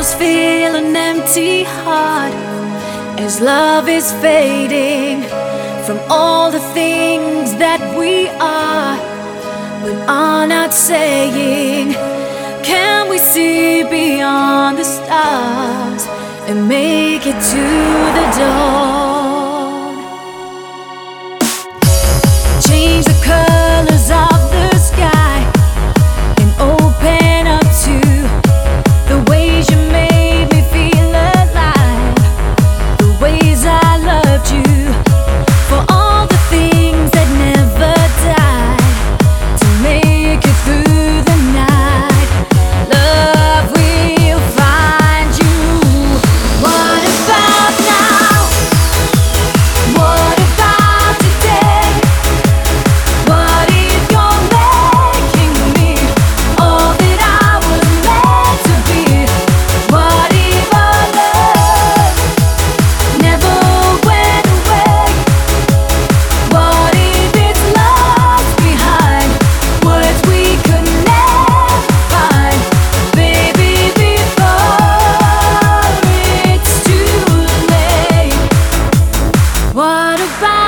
always feel an empty heart as love is fading from all the things that we are, but are not saying. Can we see beyond the stars and make it to the dawn? Change the colors of the sky and open up to the ways you made me feel alive, the ways I loved you, for all the things that never died, to make it through the night. Love will find you. What about now? What about today? What if you're making me all that I was meant to be? What if our love never went away? What if it's lost behind words we could never find? Baby, before it's too late. What about